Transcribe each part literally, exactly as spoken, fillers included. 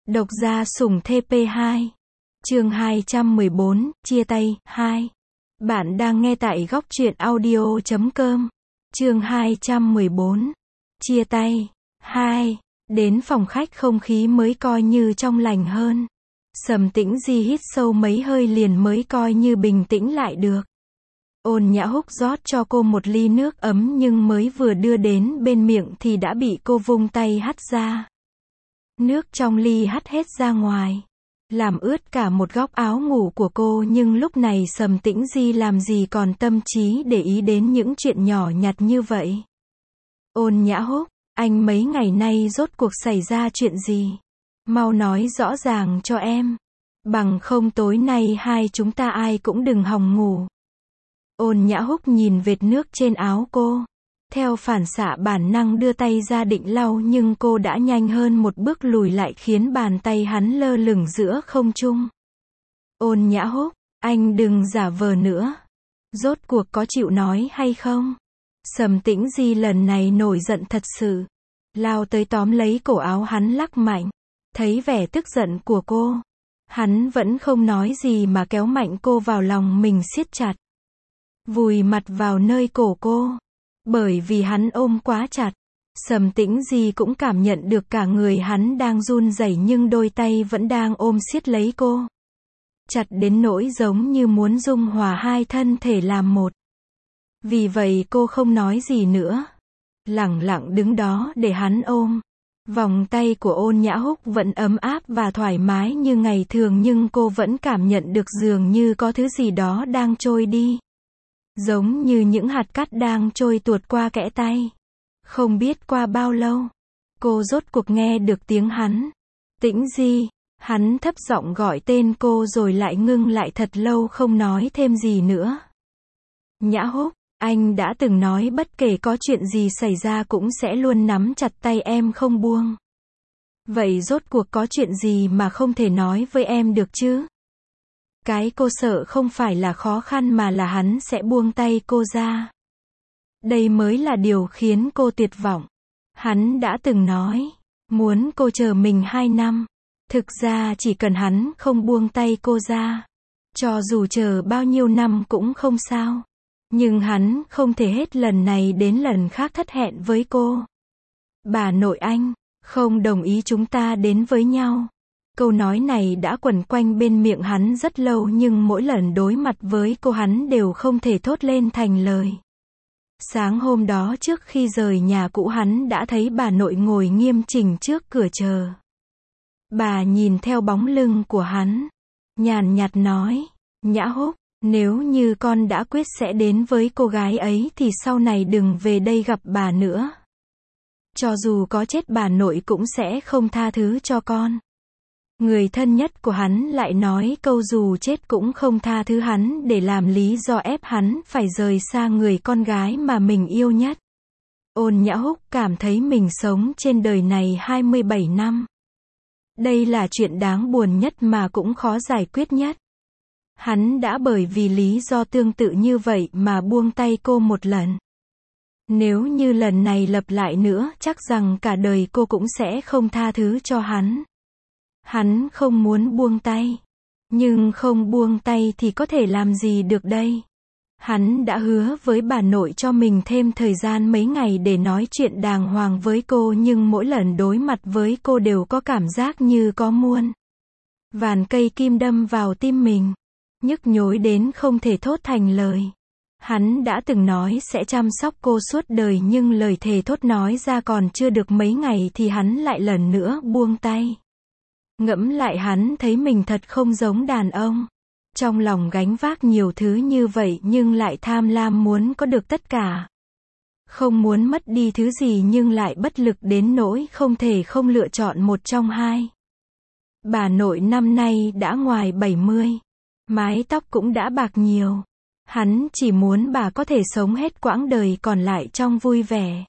Độc gia sủng T P hai. Chương hai trăm mười bốn, chia tay, hai. Bạn đang nghe tại góc truyện audio chấm com. Chương hai trăm mười bốn. Chia tay, hai. Đến phòng khách không khí mới coi như trong lành hơn. Sầm Tĩnh Di hít sâu mấy hơi liền mới coi như bình tĩnh lại được. Ôn Nhã Húc rót cho cô một ly nước ấm nhưng mới vừa đưa đến bên miệng thì đã bị cô vung tay hắt ra. Nước trong ly hắt hết ra ngoài, làm ướt cả một góc áo ngủ của cô, nhưng lúc này Sầm Tĩnh Di làm gì còn tâm trí để ý đến những chuyện nhỏ nhặt như vậy. Ôn Nhã Húc, anh mấy ngày nay rốt cuộc xảy ra chuyện gì? Mau nói rõ ràng cho em. Bằng không tối nay hai chúng ta ai cũng đừng hòng ngủ. Ôn Nhã Húc nhìn vệt nước trên áo cô. Theo phản xạ bản năng đưa tay ra định lau nhưng cô đã nhanh hơn một bước lùi lại khiến bàn tay hắn lơ lửng giữa không trung. Ôn Nhã Húc, anh đừng giả vờ nữa. Rốt cuộc có chịu nói hay không? Sầm Tĩnh Di lần này nổi giận thật sự. Lao tới tóm lấy cổ áo hắn lắc mạnh. Thấy vẻ tức giận của cô, hắn vẫn không nói gì mà kéo mạnh cô vào lòng mình siết chặt. Vùi mặt vào nơi cổ cô. Bởi vì hắn ôm quá chặt, Sầm Tĩnh Di cũng cảm nhận được cả người hắn đang run rẩy nhưng đôi tay vẫn đang ôm siết lấy cô. Chặt đến nỗi giống như muốn dung hòa hai thân thể làm một. Vì vậy cô không nói gì nữa. Lẳng lặng đứng đó để hắn ôm. Vòng tay của Ôn Nhã Húc vẫn ấm áp và thoải mái như ngày thường nhưng cô vẫn cảm nhận được dường như có thứ gì đó đang trôi đi. Giống như những hạt cát đang trôi tuột qua kẽ tay. Không biết qua bao lâu, cô rốt cuộc nghe được tiếng hắn. Tĩnh Di, hắn thấp giọng gọi tên cô rồi lại ngưng lại thật lâu không nói thêm gì nữa. Nhã Húc, anh đã từng nói bất kể có chuyện gì xảy ra cũng sẽ luôn nắm chặt tay em không buông. Vậy rốt cuộc có chuyện gì mà không thể nói với em được chứ? Cái cô sợ không phải là khó khăn mà là hắn sẽ buông tay cô ra. Đây mới là điều khiến cô tuyệt vọng. Hắn đã từng nói, muốn cô chờ mình hai năm. Thực ra chỉ cần hắn không buông tay cô ra, cho dù chờ bao nhiêu năm cũng không sao. Nhưng hắn không thể hết lần này đến lần khác thất hẹn với cô. Bà nội anh, không đồng ý chúng ta đến với nhau. Câu nói này đã quẩn quanh bên miệng hắn rất lâu nhưng mỗi lần đối mặt với cô hắn đều không thể thốt lên thành lời. Sáng hôm đó trước khi rời nhà cũ hắn đã thấy bà nội ngồi nghiêm chỉnh trước cửa chờ. Bà nhìn theo bóng lưng của hắn, nhàn nhạt nói, Nhã Húc, nếu như con đã quyết sẽ đến với cô gái ấy thì sau này đừng về đây gặp bà nữa. Cho dù có chết bà nội cũng sẽ không tha thứ cho con. Người thân nhất của hắn lại nói câu dù chết cũng không tha thứ hắn để làm lý do ép hắn phải rời xa người con gái mà mình yêu nhất. Ôn Nhã Húc cảm thấy mình sống trên đời này hai mươi bảy năm. Đây là chuyện đáng buồn nhất mà cũng khó giải quyết nhất. Hắn đã bởi vì lý do tương tự như vậy mà buông tay cô một lần. Nếu như lần này lặp lại nữa chắc rằng cả đời cô cũng sẽ không tha thứ cho hắn. Hắn không muốn buông tay. Nhưng không buông tay thì có thể làm gì được đây? Hắn đã hứa với bà nội cho mình thêm thời gian mấy ngày để nói chuyện đàng hoàng với cô nhưng mỗi lần đối mặt với cô đều có cảm giác như có muôn vàn cây kim đâm vào tim mình. Nhức nhối đến không thể thốt thành lời. Hắn đã từng nói sẽ chăm sóc cô suốt đời nhưng lời thề thốt nói ra còn chưa được mấy ngày thì hắn lại lần nữa buông tay. Ngẫm lại hắn thấy mình thật không giống đàn ông. Trong lòng gánh vác nhiều thứ như vậy nhưng lại tham lam muốn có được tất cả. Không muốn mất đi thứ gì nhưng lại bất lực đến nỗi không thể không lựa chọn một trong hai. Bà nội năm nay đã ngoài bảy mươi. Mái tóc cũng đã bạc nhiều. Hắn chỉ muốn bà có thể sống hết quãng đời còn lại trong vui vẻ,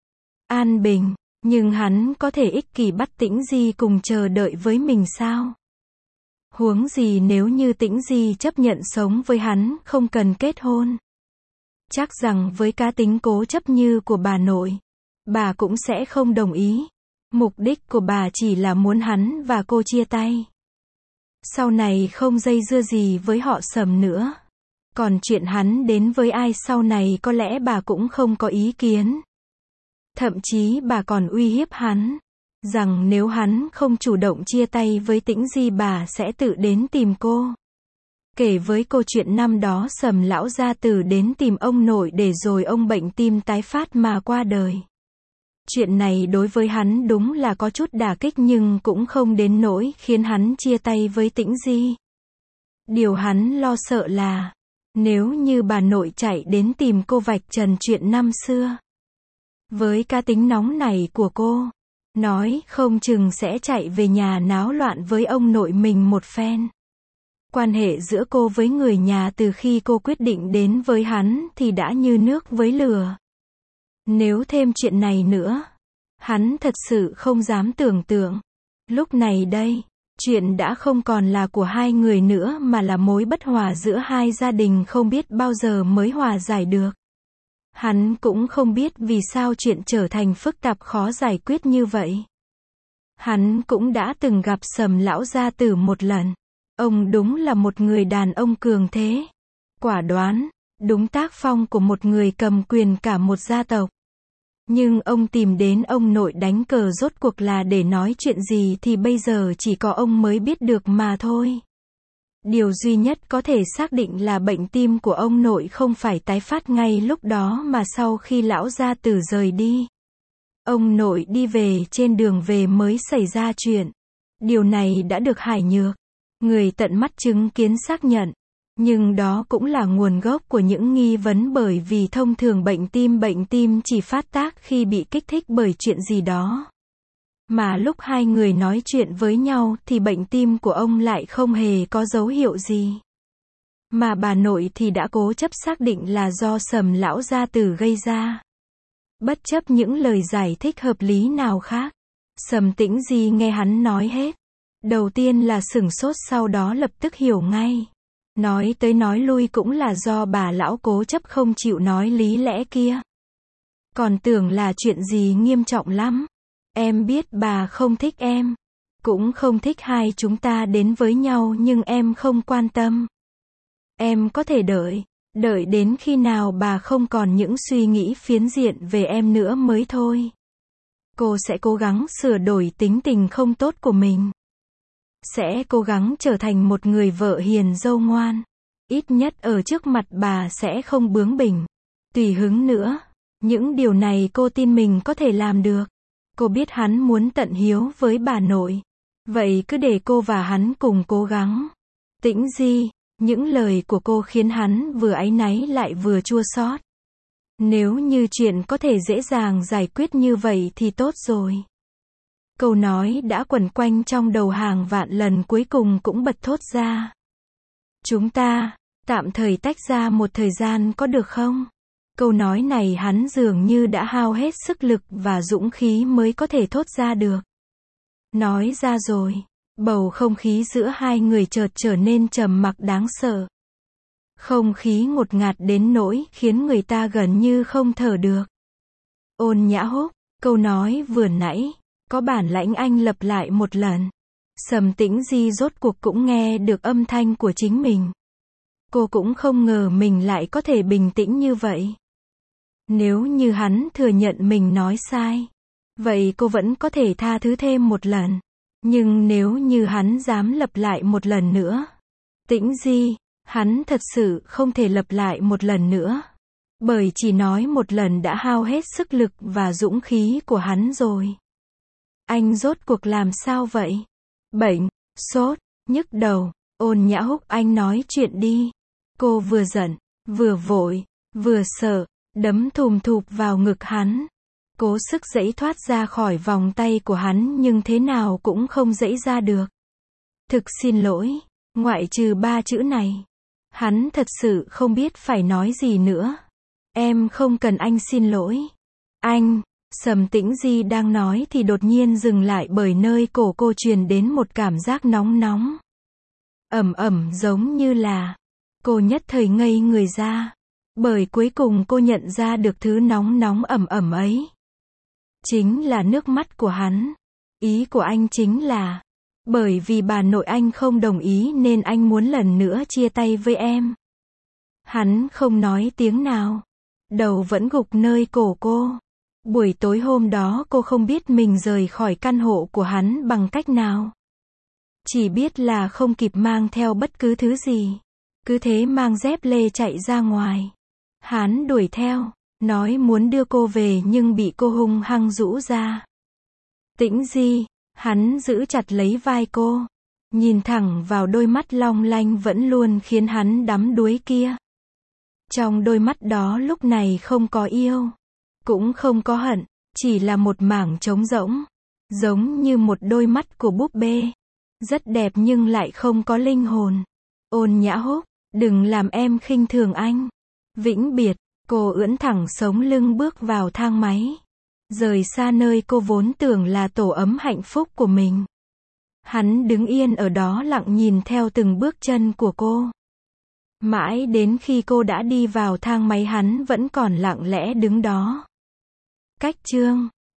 an bình. Nhưng hắn có thể ích kỷ bắt Tĩnh Di cùng chờ đợi với mình sao? Huống gì nếu như Tĩnh Di chấp nhận sống với hắn không cần kết hôn. Chắc rằng với cá tính cố chấp như của bà nội, bà cũng sẽ không đồng ý. Mục đích của bà chỉ là muốn hắn và cô chia tay. Sau này không dây dưa gì với họ Sầm nữa. Còn chuyện hắn đến với ai sau này có lẽ bà cũng không có ý kiến. Thậm chí bà còn uy hiếp hắn, rằng nếu hắn không chủ động chia tay với Tĩnh Di bà sẽ tự đến tìm cô. Kể với cô chuyện năm đó Sầm lão gia tử đến tìm ông nội để rồi ông bệnh tim tái phát mà qua đời. Chuyện này đối với hắn đúng là có chút đả kích nhưng cũng không đến nỗi khiến hắn chia tay với Tĩnh Di. Điều hắn lo sợ là, nếu như bà nội chạy đến tìm cô vạch trần chuyện năm xưa. Với cá tính nóng này của cô, nói không chừng sẽ chạy về nhà náo loạn với ông nội mình một phen. Quan hệ giữa cô với người nhà từ khi cô quyết định đến với hắn thì đã như nước với lửa. Nếu thêm chuyện này nữa, hắn thật sự không dám tưởng tượng. Lúc này đây, chuyện đã không còn là của hai người nữa mà là mối bất hòa giữa hai gia đình không biết bao giờ mới hòa giải được. Hắn cũng không biết vì sao chuyện trở thành phức tạp khó giải quyết như vậy. Hắn cũng đã từng gặp Sầm lão gia tử một lần. Ông đúng là một người đàn ông cường thế, quả đoán, đúng tác phong của một người cầm quyền cả một gia tộc. Nhưng ông tìm đến ông nội đánh cờ rốt cuộc là để nói chuyện gì thì bây giờ chỉ có ông mới biết được mà thôi. Điều duy nhất có thể xác định là bệnh tim của ông nội không phải tái phát ngay lúc đó mà sau khi lão gia tử rời đi. Ông nội đi về trên đường về mới xảy ra chuyện. Điều này đã được Hải Nhược, người tận mắt chứng kiến xác nhận. Nhưng đó cũng là nguồn gốc của những nghi vấn bởi vì thông thường bệnh tim bệnh tim chỉ phát tác khi bị kích thích bởi chuyện gì đó. Mà lúc hai người nói chuyện với nhau thì bệnh tim của ông lại không hề có dấu hiệu gì. Mà bà nội thì đã cố chấp xác định là do Sầm lão gia tử gây ra. Bất chấp những lời giải thích hợp lý nào khác, Sầm Tĩnh Di nghe hắn nói hết. Đầu tiên là sửng sốt sau đó lập tức hiểu ngay. Nói tới nói lui cũng là do bà lão cố chấp không chịu nói lý lẽ kia. Còn tưởng là chuyện gì nghiêm trọng lắm. Em biết bà không thích em. Cũng không thích hai chúng ta đến với nhau nhưng em không quan tâm. Em có thể đợi. Đợi đến khi nào bà không còn những suy nghĩ phiến diện về em nữa mới thôi. Cô sẽ cố gắng sửa đổi tính tình không tốt của mình. Sẽ cố gắng trở thành một người vợ hiền dâu ngoan. Ít nhất ở trước mặt bà sẽ không bướng bỉnh, tùy hứng nữa. Những điều này cô tin mình có thể làm được. Cô biết hắn muốn tận hiếu với bà nội. Vậy cứ để cô và hắn cùng cố gắng. Tĩnh Di, những lời của cô khiến hắn vừa áy náy lại vừa chua xót. Nếu như chuyện có thể dễ dàng giải quyết như vậy thì tốt rồi. Câu nói đã quẩn quanh trong đầu hàng vạn lần cuối cùng cũng bật thốt ra. Chúng ta, tạm thời tách ra một thời gian có được không? Câu nói này hắn dường như đã hao hết sức lực và dũng khí mới có thể thốt ra được. Nói ra rồi, bầu không khí giữa hai người chợt trở nên trầm mặc đáng sợ. Không khí ngột ngạt đến nỗi khiến người ta gần như không thở được. Ôn Nhã Húc, câu nói vừa nãy, có bản lãnh anh lặp lại một lần. Sầm Tĩnh Di rốt cuộc cũng nghe được âm thanh của chính mình. Cô cũng không ngờ mình lại có thể bình tĩnh như vậy. Nếu như hắn thừa nhận mình nói sai, vậy cô vẫn có thể tha thứ thêm một lần. Nhưng nếu như hắn dám lặp lại một lần nữa, Tĩnh Di, hắn thật sự không thể lặp lại một lần nữa. Bởi chỉ nói một lần đã hao hết sức lực và dũng khí của hắn rồi. Anh rốt cuộc làm sao vậy? Bệnh, sốt, nhức đầu. Ôn Nhã Húc, anh nói chuyện đi. Cô vừa giận, vừa vội, vừa sợ, đấm thùm thụp vào ngực hắn. Cố sức giãy thoát ra khỏi vòng tay của hắn nhưng thế nào cũng không giãy ra được. Thực xin lỗi, ngoại trừ ba chữ này. Hắn thật sự không biết phải nói gì nữa. Em không cần anh xin lỗi. Anh, Sầm Tĩnh Di đang nói thì đột nhiên dừng lại bởi nơi cổ cô truyền đến một cảm giác nóng nóng. Ẩm ẩm giống như là, cô nhất thời ngây người ra. Bởi cuối cùng cô nhận ra được thứ nóng nóng ẩm ẩm ấy. Chính là nước mắt của hắn. Ý của anh chính là, bởi vì bà nội anh không đồng ý nên anh muốn lần nữa chia tay với em. Hắn không nói tiếng nào. Đầu vẫn gục nơi cổ cô. Buổi tối hôm đó cô không biết mình rời khỏi căn hộ của hắn bằng cách nào. Chỉ biết là không kịp mang theo bất cứ thứ gì. Cứ thế mang dép lê chạy ra ngoài. Hắn đuổi theo, nói muốn đưa cô về nhưng bị cô hung hăng rũ ra. Tĩnh Di, hắn giữ chặt lấy vai cô. Nhìn thẳng vào đôi mắt long lanh vẫn luôn khiến hắn đắm đuối kia. Trong đôi mắt đó lúc này không có yêu, cũng không có hận, chỉ là một mảng trống rỗng, giống như một đôi mắt của búp bê. Rất đẹp nhưng lại không có linh hồn. Ôn Nhã Húc, đừng làm em khinh thường anh. Vĩnh biệt, cô ưỡn thẳng sống lưng bước vào thang máy. Rời xa nơi cô vốn tưởng là tổ ấm hạnh phúc của mình. Hắn đứng yên ở đó lặng nhìn theo từng bước chân của cô. Mãi đến khi cô đã đi vào thang máy hắn vẫn còn lặng lẽ đứng đó. Cách chương